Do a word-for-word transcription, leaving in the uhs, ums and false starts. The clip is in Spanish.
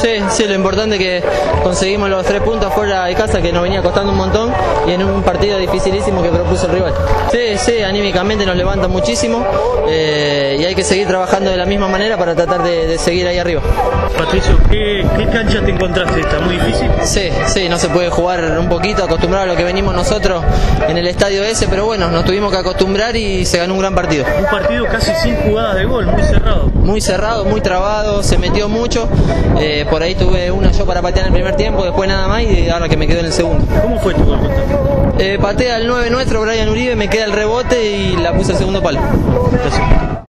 Sí, sí, lo importante es que conseguimos los tres puntos fuera de casa, que nos venía costando un montón, y en un partido dificilísimo que propuso el rival. Sí, sí, anímicamente nos levanta muchísimo, eh, y hay que seguir trabajando de la misma manera para tratar de, de seguir ahí arriba. Patricio, ¿qué, ¿qué cancha te encontraste? ¿Está muy difícil? Sí, sí, no se puede jugar un poquito, acostumbrado a lo que venimos nosotros en el estadio ese, pero bueno, nos tuvimos que acostumbrar y se ganó un gran partido. Un partido casi sin jugadas de gol, muy cerrado. Muy cerrado, muy trabado, se metió mucho, eh, por ahí tuve una yo para patear en el primer tiempo, después nada más y ahora que me quedó en el segundo. ¿Cómo fue tu gol? Eh, patea al nueve nuestro, Brian Uribe, me queda el rebote y la puse al segundo palo. Gracias.